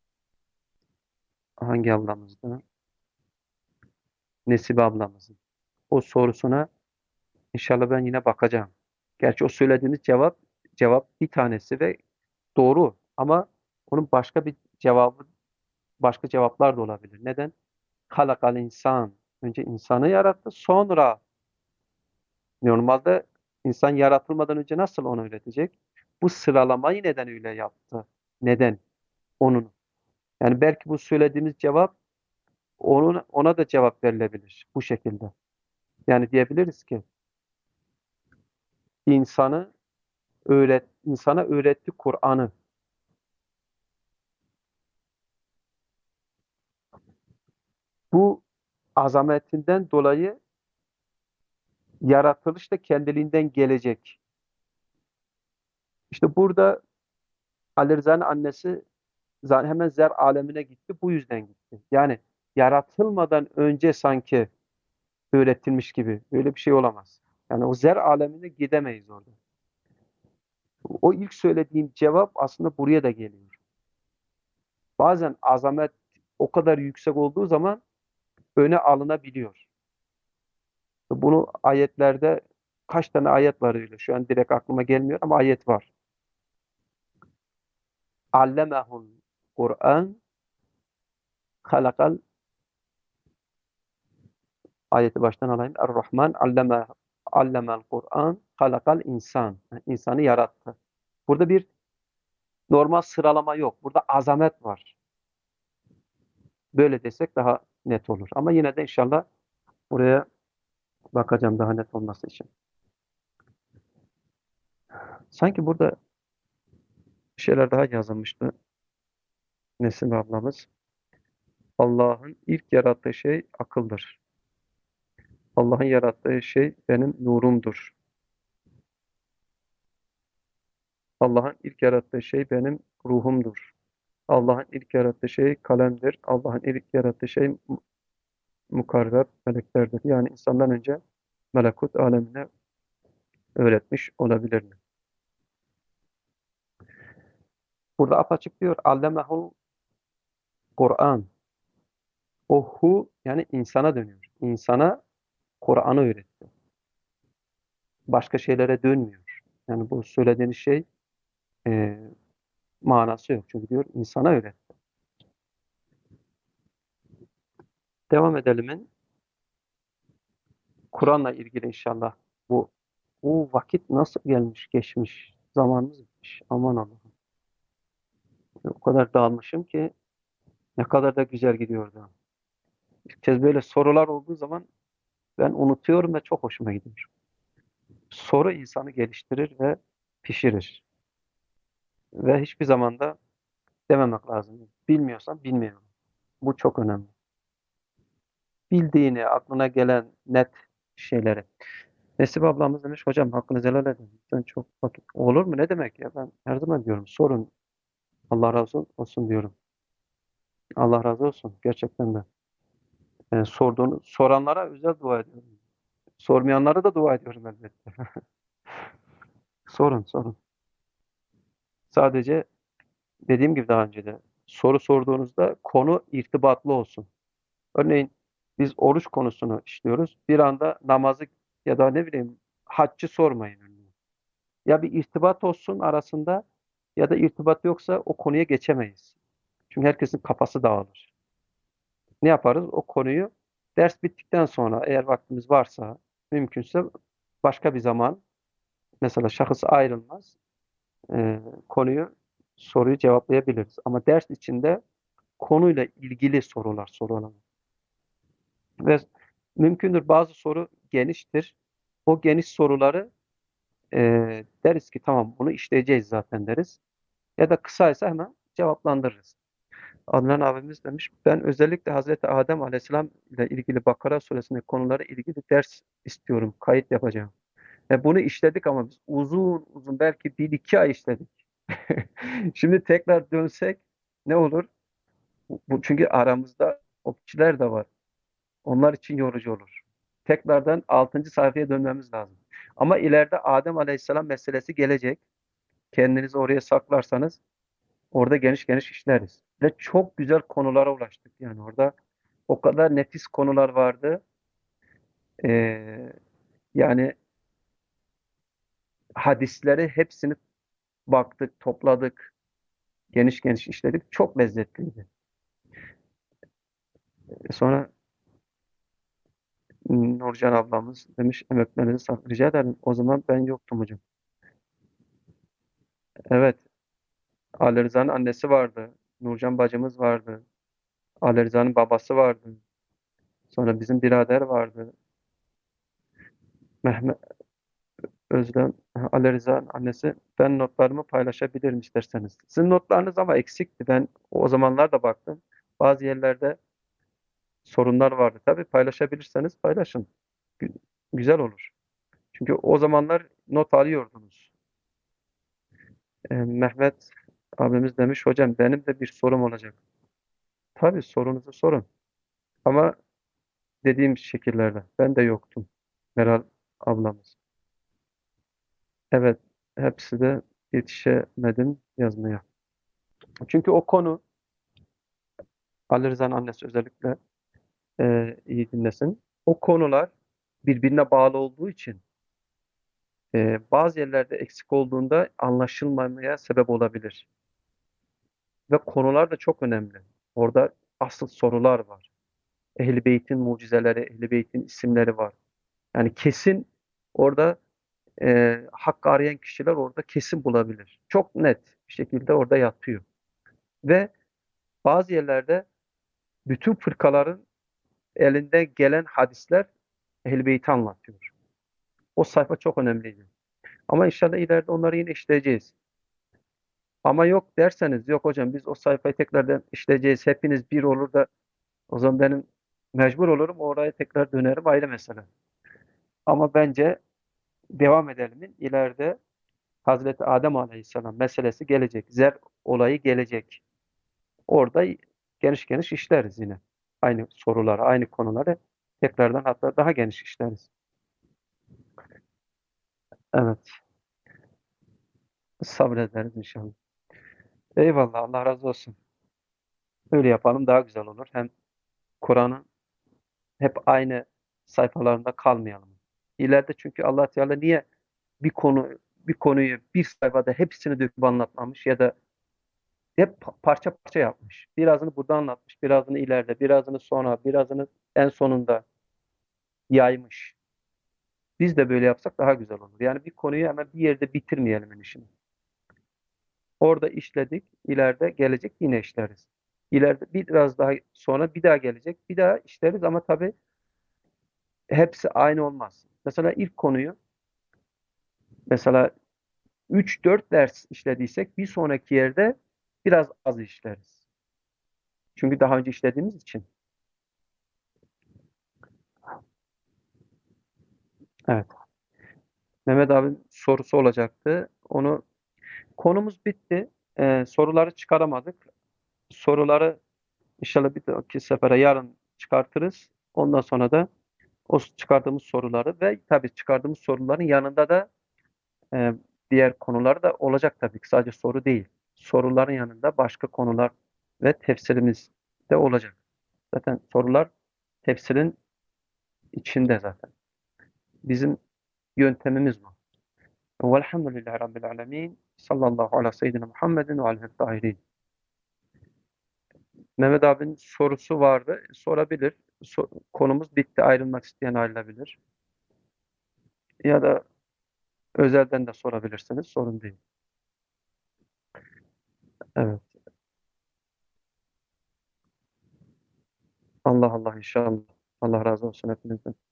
Speaker 1: hangi ablamızdı? Nesibe ablamızın. O sorusuna inşallah ben yine bakacağım. Gerçi o söylediğiniz cevap cevap bir tanesi ve doğru ama onun başka bir cevabı, başka cevaplar da olabilir. Neden? Halakal insan. Önce insanı yarattı, sonra normalde insan yaratılmadan önce nasıl onu üretecek? Bu sıralamayı neden öyle yaptı? Neden? Onun. Yani belki bu söylediğimiz cevap onun, ona da cevap verilebilir bu şekilde. Yani diyebiliriz ki insanı öğret, insana öğretti Kur'an'ı. Bu azametinden dolayı yaratılış da kendiliğinden gelecek. İşte burada Ali Rıza'nın annesi za- hemen zer alemine gitti. Bu yüzden gitti. Yani yaratılmadan önce sanki öğretilmiş gibi. Öyle bir şey olamaz. Yani o zer alemine gidemeyiz orada. O ilk söylediğim cevap aslında buraya da geliyor. Bazen azamet o kadar yüksek olduğu zaman öne alınabiliyor. Bunu ayetlerde kaç tane ayet var öyle. Şu an direkt aklıma gelmiyor ama ayet var. Allemehul Kur'an halakal, ayeti baştan alayım. Er-Rahman alleme allemel Kur'an halakal insan. Yani İnsanı yarattı. Burada bir normal sıralama yok. Burada azamet var. Böyle desek daha net olur. Ama yine de inşallah buraya bakacağım daha net olması için. Sanki burada bir şeyler daha yazılmıştı Nesim ablamız. Allah'ın ilk yarattığı şey akıldır. Allah'ın yarattığı şey benim nurumdur. Allah'ın ilk yarattığı şey benim ruhumdur. Allah'ın ilk yarattığı şey kalemdir. Allah'ın ilk yarattığı şey mu- mukarreb meleklerdir. Yani insandan önce melekut alemine öğretmiş olabilir mi? Burada apaçık diyor. Allemehul Kur'an. O hu yani insana dönüyor. İnsana Kur'an'ı öğretti. Başka şeylere dönmüyor. Yani bu söylediğiniz şey e, manası yok. Çünkü diyor insana öğretti. Devam edelim. Kur'an'la ilgili inşallah bu bu vakit nasıl gelmiş geçmiş zamanımız gitmiş aman Allah'ım. O kadar dağılmışım ki ne kadar da güzel gidiyordu. İlk kez böyle sorular olduğu zaman ben unutuyorum ve çok hoşuma gidiyor. Soru insanı geliştirir ve pişirir. Ve hiçbir zaman da dememek lazım. Bilmiyorsan bilmiyorum. Bu çok önemli. Bildiğini, aklına gelen net şeyleri. Nesip ablamız demiş, hocam hakkınızı helal edin. Ben çok vakit. Olur mu? Ne demek ya? Ben her zaman diyorum sorun. Allah razı olsun diyorum. Allah razı olsun. Gerçekten de. Yani sorduğunu, soranlara özel dua ediyorum. Sormayanlara da dua ediyorum elbette. Sorun, sorun. Sadece dediğim gibi daha önce de soru sorduğunuzda konu irtibatlı olsun. Örneğin biz oruç konusunu işliyoruz. Bir anda namazı ya da ne bileyim haccı sormayın örneğin. Ya bir irtibat olsun arasında ya da irtibat yoksa o konuya geçemeyiz. Çünkü herkesin kafası dağılır. Ne yaparız? O konuyu ders bittikten sonra eğer vaktimiz varsa mümkünse başka bir zaman mesela şahıs ayrılmaz e, konuyu soruyu cevaplayabiliriz. Ama ders içinde konuyla ilgili sorular soralım. Ve mümkündür bazı soru geniştir. O geniş soruları e, deriz ki tamam bunu işleyeceğiz zaten deriz. Ya da kısaysa hemen cevaplandırırız. Adnan abimiz demiş ben özellikle Hazreti Adem Aleyhisselam ile ilgili Bakara suresindeki konulara ilgili ders istiyorum. Kayıt yapacağım. E bunu işledik ama biz uzun uzun belki bir iki ay işledik. Şimdi tekrar dönsek ne olur? Bu, çünkü aramızda o kişiler de var. Onlar için yorucu olur. Tekrardan altıncı sayfaya dönmemiz lazım. Ama ileride Adem Aleyhisselam meselesi gelecek. Kendinizi oraya saklarsanız orada geniş geniş işleriz. Ve çok güzel konulara ulaştık. Yani orada o kadar nefis konular vardı. Ee, yani hadisleri hepsini baktık, topladık, geniş geniş işledik. Çok lezzetliydi. E sonra Nurcan ablamız demiş emeklerinizi sağlık. Rica ederim. O zaman ben yoktum hocam. Evet. Ali Rıza'nın annesi vardı. Nurcan bacımız vardı. Ali Rıza'nın babası vardı. Sonra bizim birader vardı. Mehmet Özlem, Ali Rıza'nın annesi. Ben notlarımı paylaşabilirim isterseniz. Sizin notlarınız ama eksikti. Ben o zamanlar da baktım. Bazı yerlerde sorunlar vardı. Tabii paylaşabilirseniz paylaşın. Gü- Güzel olur. Çünkü o zamanlar not alıyordunuz. Ee, Mehmet abimiz demiş, hocam benim de bir sorum olacak. Tabii sorunuzu sorun. Ama dediğim şekillerde. Ben de yoktum. Meral ablamız. Evet, hepsi de yetişemedim yazmaya. Çünkü o konu, Ali Rıza'nın annesi özellikle e, iyi dinlesin. O konular birbirine bağlı olduğu için e, bazı yerlerde eksik olduğunda anlaşılmamaya sebep olabilir. Ve konular da çok önemli. Orada asıl sorular var. Ehl-i Beyt'in mucizeleri, Ehl-i Beyt'in isimleri var. Yani kesin orada e, hak arayan kişiler orada kesin bulabilir. Çok net bir şekilde orada yatıyor. Ve bazı yerlerde bütün fırkaların elinde gelen hadisler Ehl-i Beyt'i anlatıyor. O sayfa çok önemliydi. Ama inşallah ileride onları yine işleyeceğiz. Ama yok derseniz yok hocam biz o sayfayı tekrardan işleyeceğiz. Hepiniz bir olur da o zaman benim mecbur olurum oraya tekrar dönerim ayrı mesele. Ama bence devam edelim. İleride Hazreti Adem Aleyhisselam meselesi gelecek. Zer olayı gelecek. Orada geniş geniş işleriz yine. Aynı soruları, aynı konuları tekrardan hatta daha geniş işleriz. Evet, sabrederiz inşallah. Eyvallah, Allah razı olsun. Öyle yapalım daha güzel olur. Hem Kur'an'ın hep aynı sayfalarında kalmayalım. İleride çünkü Allah Teala niye bir konu bir konuyu bir sayfada hepsini döküp anlatmamış ya da hep pa- parça parça yapmış. Birazını burada anlatmış, birazını ileride, birazını sonra, birazını en sonunda yaymış. Biz de böyle yapsak daha güzel olur. Yani bir konuyu hemen bir yerde bitirmeyelim en işini. Orada işledik, ileride gelecek yine işleriz. İleride biraz daha sonra bir daha gelecek, bir daha işleriz ama tabii hepsi aynı olmaz. Mesela ilk konuyu mesela üç dört ders işlediysek bir sonraki yerde biraz az işleriz. Çünkü daha önce işlediğimiz için. Evet. Mehmet abinin sorusu olacaktı. Onu konumuz bitti. Ee, soruları çıkaramadık. Soruları inşallah bir dahaki sefere yarın çıkartırız. Ondan sonra da o çıkardığımız soruları ve tabii çıkardığımız soruların yanında da e, diğer konular da olacak tabii ki sadece soru değil. Soruların yanında başka konular ve tefsirimiz de olacak. Zaten sorular tefsirin içinde zaten. Bizim yöntemimiz bu. Velhamdülillahi Rabbil alemin. Sallallahu ala seyyidina Muhammedin ve aleyhi tahirin. Mehmet abinin sorusu vardı. Sorabilir. So- konumuz bitti. Ayrılmak isteyen ayrılabilir. Ya da özelden de sorabilirsiniz. Sorun değil. Evet. Allah Allah inşallah. Allah razı olsun hepinizden.